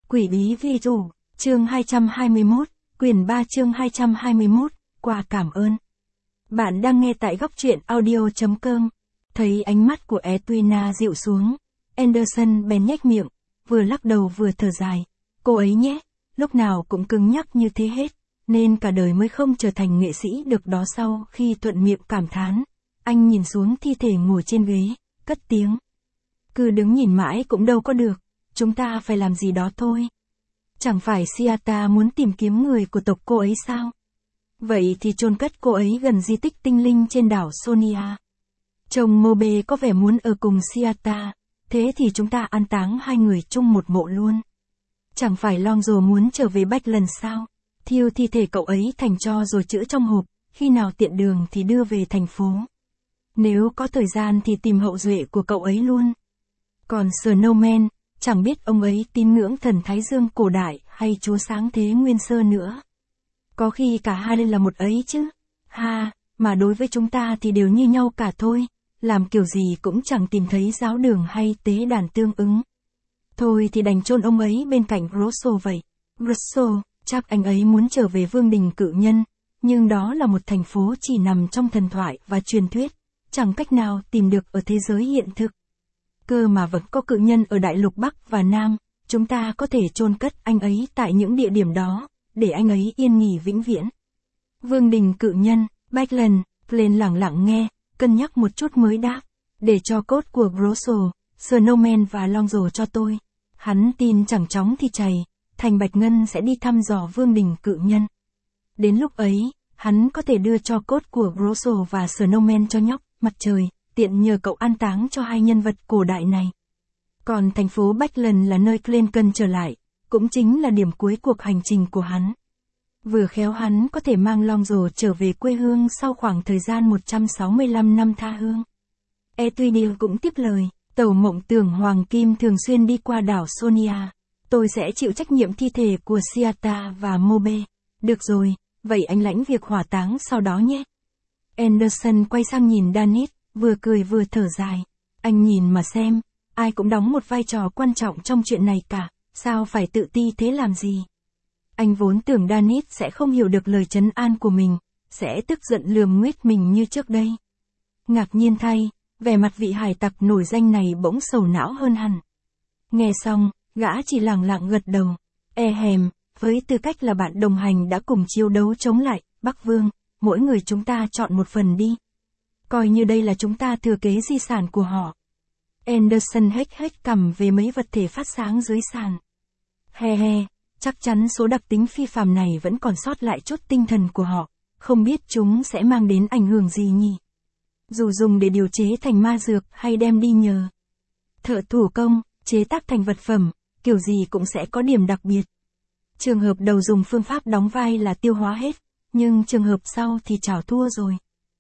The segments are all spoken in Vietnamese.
Quỷ bí vi rủ, chương 221, quyển 3 chương 221, qua cảm ơn. Bạn đang nghe tại góc truyện audio.com. Thấy ánh mắt của Edwina dịu xuống, Anderson bèn nhếch miệng, vừa lắc đầu vừa thở dài. Cô ấy nhé, lúc nào cũng cứng nhắc như thế hết, nên cả đời mới không trở thành nghệ sĩ được đó. Sau khi thuận miệng cảm thán, anh nhìn xuống thi thể ngồi trên ghế, cất tiếng. Cứ đứng nhìn mãi cũng đâu có được, chúng ta phải làm gì đó thôi. Chẳng phải Seattle muốn tìm kiếm người của tộc cô ấy sao? Vậy thì chôn cất cô ấy gần di tích tinh linh trên đảo Sonia. Chồng Mobe có vẻ muốn ở cùng Seattle, thế thì chúng ta an táng hai người chung một mộ luôn. Chẳng phải Lonzo muốn trở về Backland sao? Thiêu thi thể cậu ấy thành tro rồi trữ trong hộp, khi nào tiện đường thì đưa về thành phố. Nếu có thời gian thì tìm hậu duệ của cậu ấy luôn. Còn Snowman, chẳng biết ông ấy tín ngưỡng thần Thái Dương cổ đại hay chúa sáng thế Nguyên Sơ nữa. Có khi cả hai là một ấy chứ. Ha, mà đối với chúng ta thì đều như nhau cả thôi. Làm kiểu gì cũng chẳng tìm thấy giáo đường hay tế đàn tương ứng. Thôi thì đành chôn ông ấy bên cạnh Russell vậy. Russell, chắc anh ấy muốn trở về Vương đình Cự Nhân. Nhưng đó là một thành phố chỉ nằm trong thần thoại và truyền thuyết. Chẳng cách nào tìm được ở thế giới hiện thực. Cơ mà vẫn có cự nhân ở đại lục Bắc và Nam, chúng ta có thể chôn cất anh ấy tại những địa điểm đó, để anh ấy yên nghỉ vĩnh viễn. Vương đình Cự Nhân, Backland, lên lẳng lặng nghe, cân nhắc một chút mới đáp, để cho cốt của Russell, Snowman và Lonzo cho tôi. Hắn tin chẳng chóng thì chày, Thành Bạch Ngân sẽ đi thăm dò Vương đình Cự Nhân. Đến lúc ấy, hắn có thể đưa cho cốt của Russell và Snowman cho nhóc Mặt Trời, tiện nhờ cậu an táng cho hai nhân vật cổ đại này. Còn thành phố Backland là nơi Glenn cần trở lại, cũng chính là điểm cuối cuộc hành trình của hắn. Vừa khéo hắn có thể mang Lonzo trở về quê hương sau khoảng thời gian 165 năm tha hương. Edwina cũng tiếp lời, tàu mộng tưởng Hoàng Kim thường xuyên đi qua đảo Sonia. Tôi sẽ chịu trách nhiệm thi thể của Seattle và Mobe. Được rồi, vậy anh lãnh việc hỏa táng sau đó nhé. Anderson quay sang nhìn Danis, vừa cười vừa thở dài. Anh nhìn mà xem, ai cũng đóng một vai trò quan trọng trong chuyện này cả, sao phải tự ti thế làm gì? Anh vốn tưởng Danis sẽ không hiểu được lời trấn an của mình, sẽ tức giận lườm nguýt mình như trước đây. Ngạc nhiên thay, vẻ mặt vị hải tặc nổi danh này bỗng sầu não hơn hẳn. Nghe xong, gã chỉ lẳng lặng gật đầu. Với tư cách là bạn đồng hành đã cùng chiến đấu chống lại Bắc Vương, mỗi người chúng ta chọn một phần đi. Coi như đây là chúng ta thừa kế di sản của họ. Anderson hếch cằm về mấy vật thể phát sáng dưới sàn. Chắc chắn số đặc tính phi phàm này vẫn còn sót lại chút tinh thần của họ, không biết chúng sẽ mang đến ảnh hưởng gì nhỉ? Dù dùng để điều chế thành ma dược hay đem đi nhờ thợ thủ công, chế tác thành vật phẩm, kiểu gì cũng sẽ có điểm đặc biệt. Trường hợp đầu dùng phương pháp đóng vai là tiêu hóa hết, nhưng trường hợp sau thì chảo thua rồi.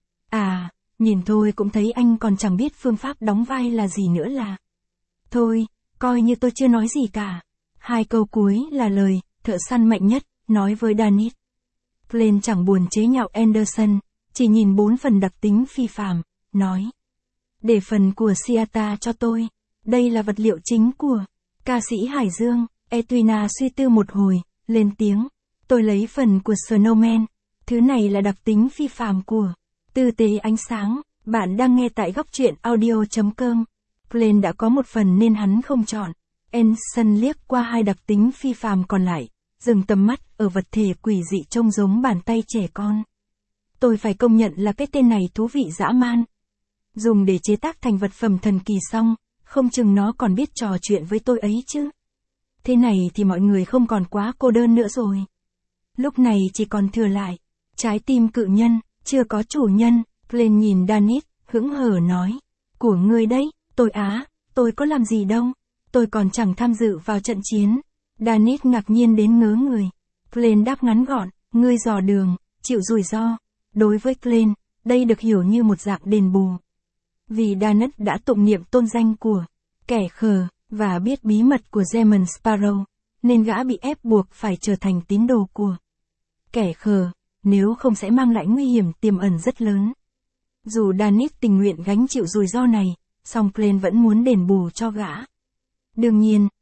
Nhìn thôi cũng thấy anh còn chẳng biết phương pháp đóng vai là gì nữa là. Thôi, coi như tôi chưa nói gì cả. Hai câu cuối là lời thợ săn mạnh nhất nói với Danis. Glenn chẳng buồn chế nhạo Anderson, chỉ nhìn 4 phần đặc tính phi phàm, nói. Để phần của Seattle cho tôi, đây là vật liệu chính của ca sĩ Hải Dương. Edwina suy tư một hồi, lên tiếng. Tôi lấy phần của Snowman, thứ này là đặc tính phi phàm của tư tế ánh sáng. Bạn đang nghe tại góc truyện audio.com. Glenn đã có một phần nên hắn không chọn. Anderson liếc qua hai đặc tính phi phàm còn lại, dừng tầm mắt ở vật thể quỷ dị trông giống bàn tay trẻ con. Tôi phải công nhận là cái tên này thú vị dã man. Dùng để chế tác thành vật phẩm thần kỳ xong, không chừng nó còn biết trò chuyện với tôi ấy chứ. Thế này thì mọi người không còn quá cô đơn nữa rồi. Lúc này chỉ còn thừa lại trái tim cự nhân, chưa có chủ nhân. Glenn nhìn Danis, hững hờ nói. Của ngươi đấy, tôi có làm gì đâu. Tôi còn chẳng tham dự vào trận chiến. Danis ngạc nhiên đến ngớ người. Glenn đáp ngắn gọn, ngươi dò đường, chịu rủi ro. Đối với Glenn, đây được hiểu như một dạng đền bù. Vì Danis đã tụng niệm tôn danh của kẻ khờ, và biết bí mật của Demon Sparrow, nên gã bị ép buộc phải trở thành tín đồ của kẻ khờ, nếu không sẽ mang lại nguy hiểm tiềm ẩn rất lớn. Dù Danis tình nguyện gánh chịu rủi ro này, song Glenn vẫn muốn đền bù cho gã. Đương nhiên,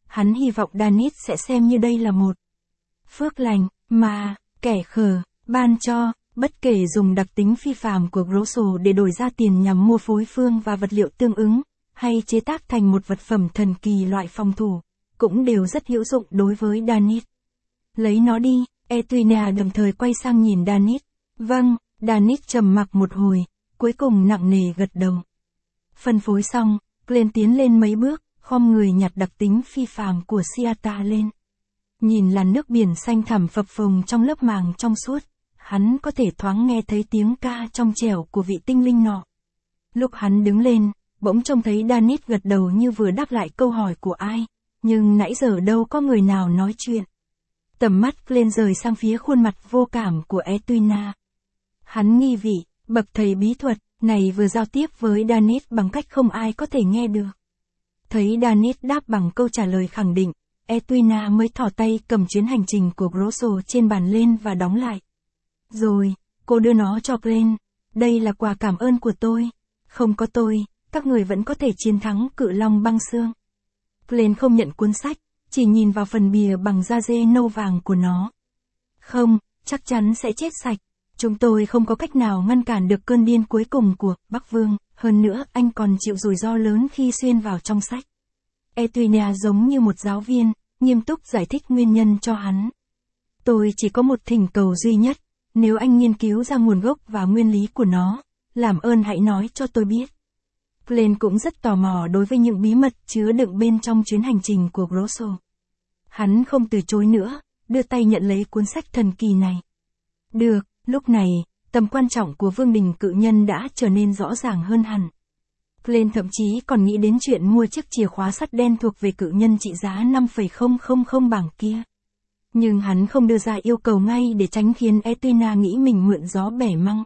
hắn hy vọng Danis sẽ xem như đây là một phước lành, mà, kẻ khờ, ban cho, bất kể dùng đặc tính phi phàm của Grosso để đổi ra tiền nhằm mua phối phương và vật liệu tương ứng, hay chế tác thành một vật phẩm thần kỳ loại phòng thủ, cũng đều rất hữu dụng đối với Danis. Lấy nó đi, Etwina đồng thời quay sang nhìn Danis. Vâng, Danis trầm mặc một hồi, cuối cùng nặng nề gật đầu. Phân phối xong, Glenn tiến lên mấy bước, khom người nhặt đặc tính phi phàm của Siata lên. Nhìn làn nước biển xanh thẳm phập phồng trong lớp màng trong suốt, hắn có thể thoáng nghe thấy tiếng ca trong trẻo của vị tinh linh nọ. Lúc hắn đứng lên, bỗng trông thấy Danis gật đầu như vừa đáp lại câu hỏi của ai, nhưng nãy giờ đâu có người nào nói chuyện. Tầm mắt Glenn rời sang phía khuôn mặt vô cảm của Etwina. Hắn nghi vị, bậc thầy bí thuật này vừa giao tiếp với Danis bằng cách không ai có thể nghe được. Thấy Danis đáp bằng câu trả lời khẳng định, Etwina mới thò tay cầm chuyến hành trình của Grosso trên bàn lên và đóng lại. Rồi, cô đưa nó cho Glenn. Đây là quà cảm ơn của tôi. Không có tôi, các người vẫn có thể chiến thắng cự long băng xương. Glenn không nhận cuốn sách, chỉ nhìn vào phần bìa bằng da dê nâu vàng của nó. Không, chắc chắn sẽ chết sạch. Chúng tôi không có cách nào ngăn cản được cơn điên cuối cùng của Bắc Vương, hơn nữa anh còn chịu rủi ro lớn khi xuyên vào trong sách. Etwina giống như một giáo viên, nghiêm túc giải thích nguyên nhân cho hắn. Tôi chỉ có một thỉnh cầu duy nhất, nếu anh nghiên cứu ra nguồn gốc và nguyên lý của nó, làm ơn hãy nói cho tôi biết. Glenn cũng rất tò mò đối với những bí mật chứa đựng bên trong chuyến hành trình của Grosso. Hắn không từ chối nữa, đưa tay nhận lấy cuốn sách thần kỳ này. Được, lúc này, tầm quan trọng của Vương đình cự nhân đã trở nên rõ ràng hơn hẳn. Glenn thậm chí còn nghĩ đến chuyện mua chiếc chìa khóa sắt đen thuộc về cự nhân trị giá 5,000 bảng kia. Nhưng hắn không đưa ra yêu cầu ngay để tránh khiến Etwina nghĩ mình mượn gió bẻ măng.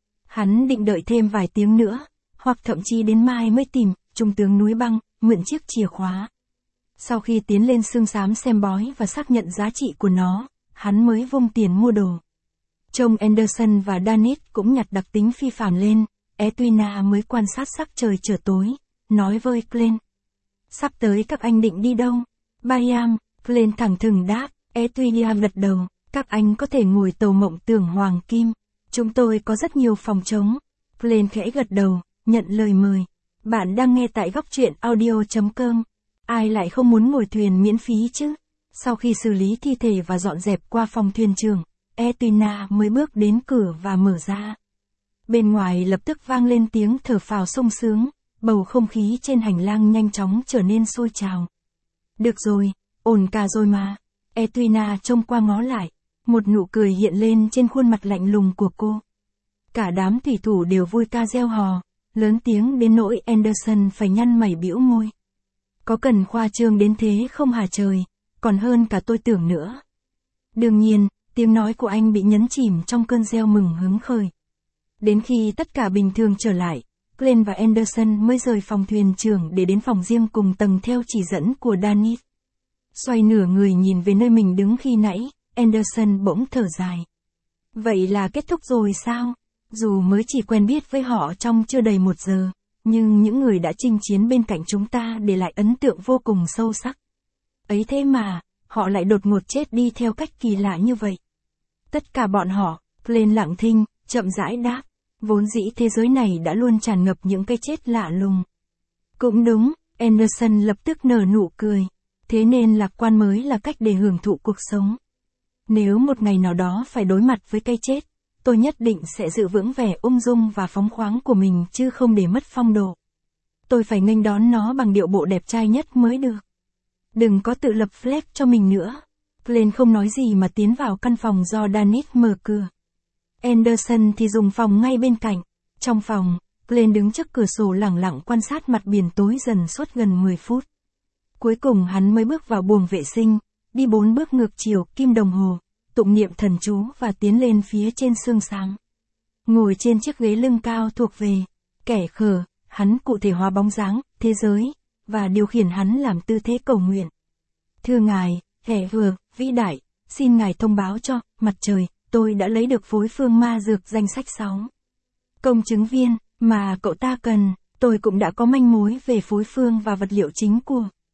Hắn định đợi thêm vài tiếng nữa, hoặc thậm chí đến mai mới tìm trung tướng núi băng, mượn chiếc chìa khóa. Sau khi tiến lên xương xám xem bói và xác nhận giá trị của nó, hắn mới vung tiền mua đồ. Trông Anderson và Danis cũng nhặt đặc tính phi phàm lên, Etwina mới quan sát sắc trời trở tối, nói với Glenn. Sắp tới các anh định đi đâu? Bayam, Glenn thẳng thừng đáp, Etwina gật đầu, các anh có thể ngồi tàu mộng tưởng hoàng kim. Chúng tôi có rất nhiều phòng trống. Glenn khẽ gật đầu, nhận lời mời. Bạn đang nghe tại góc truyện audio.com. Ai lại không muốn ngồi thuyền miễn phí chứ? Sau khi xử lý thi thể và dọn dẹp qua phòng thuyền trưởng, Etwina mới bước đến cửa và mở ra. Bên ngoài lập tức vang lên tiếng thở phào sung sướng, bầu không khí trên hành lang nhanh chóng trở nên sôi trào. Được rồi, ổn cả rồi mà. Etwina trông qua ngó lại, một nụ cười hiện lên trên khuôn mặt lạnh lùng của cô. Cả đám thủy thủ đều vui ca reo hò, lớn tiếng đến nỗi Anderson phải nhăn mày bĩu môi. Có cần khoa trương đến thế không hả trời, còn hơn cả tôi tưởng nữa. Đương nhiên, tiếng nói của anh bị nhấn chìm trong cơn reo mừng hứng khởi. Đến khi tất cả bình thường trở lại, Glenn và Anderson mới rời phòng thuyền trưởng để đến phòng riêng cùng tầng theo chỉ dẫn của Danis. Xoay nửa người nhìn về nơi mình đứng khi nãy, Anderson bỗng thở dài. Vậy là kết thúc rồi sao? Dù mới chỉ quen biết với họ trong chưa đầy 1 giờ, nhưng những người đã chinh chiến bên cạnh chúng ta để lại ấn tượng vô cùng sâu sắc. Ấy thế mà, họ lại đột ngột chết đi theo cách kỳ lạ như vậy. Tất cả bọn họ, Glenn lặng thinh, chậm rãi đáp, vốn dĩ thế giới này đã luôn tràn ngập những cái chết lạ lùng. Cũng đúng, Anderson lập tức nở nụ cười. Thế nên lạc quan mới là cách để hưởng thụ cuộc sống. Nếu một ngày nào đó phải đối mặt với cái chết, tôi nhất định sẽ giữ vững vẻ ung dung và phóng khoáng của mình chứ không để mất phong độ. Tôi phải nghênh đón nó bằng điệu bộ đẹp trai nhất mới được. Đừng có tự lập flag cho mình nữa. Glenn không nói gì mà tiến vào căn phòng do Danis mở cửa. Anderson thì dùng phòng ngay bên cạnh. Trong phòng, Glenn đứng trước cửa sổ lẳng lặng quan sát mặt biển tối dần suốt gần 10 phút. Cuối cùng hắn mới bước vào buồng vệ sinh, đi 4 bước ngược chiều kim đồng hồ, tụng niệm thần chú và tiến lên phía trên xương sáng. Ngồi trên chiếc ghế lưng cao thuộc về kẻ khờ, hắn cụ thể hóa bóng dáng, thế giới, và điều khiển hắn làm tư thế cầu nguyện. Thưa ngài, kẻ vừa, vĩ đại, xin ngài thông báo cho mặt trời, tôi đã lấy được phối phương ma dược danh sách 6. Công chứng viên, mà cậu ta cần, tôi cũng đã có manh mối về phối phương và vật liệu chính của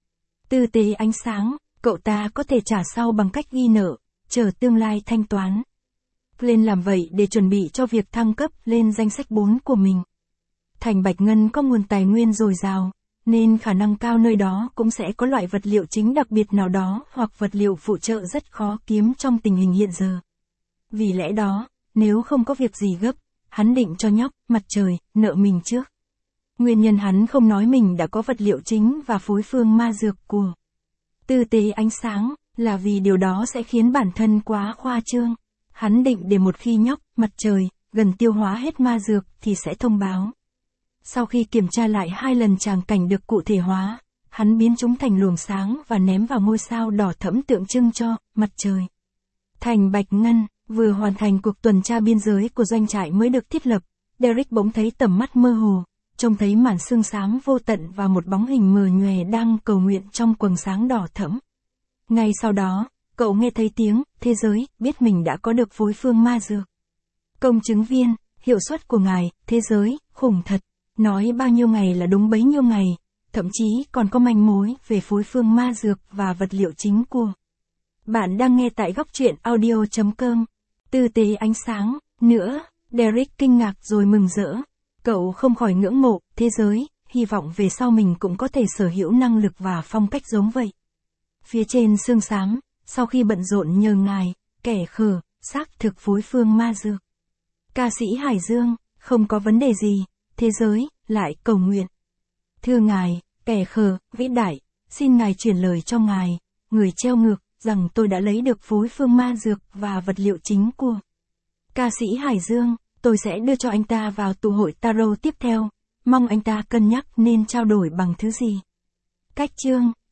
Tư tế ánh sáng, cậu ta có thể trả sau bằng cách ghi nợ, chờ tương lai thanh toán. Glenn làm vậy để chuẩn bị cho việc thăng cấp lên danh sách 4 của mình. Thành Bạch Ngân có nguồn tài nguyên dồi dào, nên khả năng cao nơi đó cũng sẽ có loại vật liệu chính đặc biệt nào đó hoặc vật liệu phụ trợ rất khó kiếm trong tình hình hiện giờ. Vì lẽ đó, nếu không có việc gì gấp, hắn định cho nhóc mặt trời nợ mình trước. Nguyên nhân hắn không nói mình đã có vật liệu chính và phối phương ma dược của Tư tế ánh sáng, là vì điều đó sẽ khiến bản thân quá khoa trương. Hắn định để một khi nhóc mặt trời gần tiêu hóa hết ma dược thì sẽ thông báo. Sau khi kiểm tra lại 2 lần tràng cảnh được cụ thể hóa, hắn biến chúng thành luồng sáng và ném vào ngôi sao đỏ thẫm tượng trưng cho mặt trời. Thành Bạch Ngân vừa hoàn thành cuộc tuần tra biên giới của doanh trại mới được thiết lập, Derek bỗng thấy tầm mắt mơ hồ, trông thấy màn sương xám vô tận và một bóng hình mờ nhòe đang cầu nguyện trong quầng sáng đỏ thẫm. Ngay sau đó, cậu nghe thấy tiếng, thế giới, biết mình đã có được phối phương ma dược. Công chứng viên, hiệu suất của ngài, thế giới, khủng thật, nói bao nhiêu ngày là đúng bấy nhiêu ngày, thậm chí còn có manh mối về phối phương ma dược và vật liệu chính của. Bạn đang nghe tại góc truyện audio.com. Tư tế ánh sáng, nữa, Derek kinh ngạc rồi mừng rỡ. Cậu không khỏi ngưỡng mộ, thế giới, hy vọng về sau mình cũng có thể sở hữu năng lực và phong cách giống vậy. Phía trên sương xám, sau khi bận rộn nhờ ngài, kẻ khờ, xác thực phối phương ma dược. Ca sĩ Hải Dương, không có vấn đề gì, thế giới, lại cầu nguyện. Thưa ngài, kẻ khờ, vĩ đại, xin ngài truyền lời cho ngài, người treo ngược, rằng tôi đã lấy được phối phương ma dược và vật liệu chính của. Ca sĩ Hải Dương, tôi sẽ đưa cho anh ta vào tụ hội tarot tiếp theo, mong anh ta cân nhắc nên trao đổi bằng thứ gì. Cách chương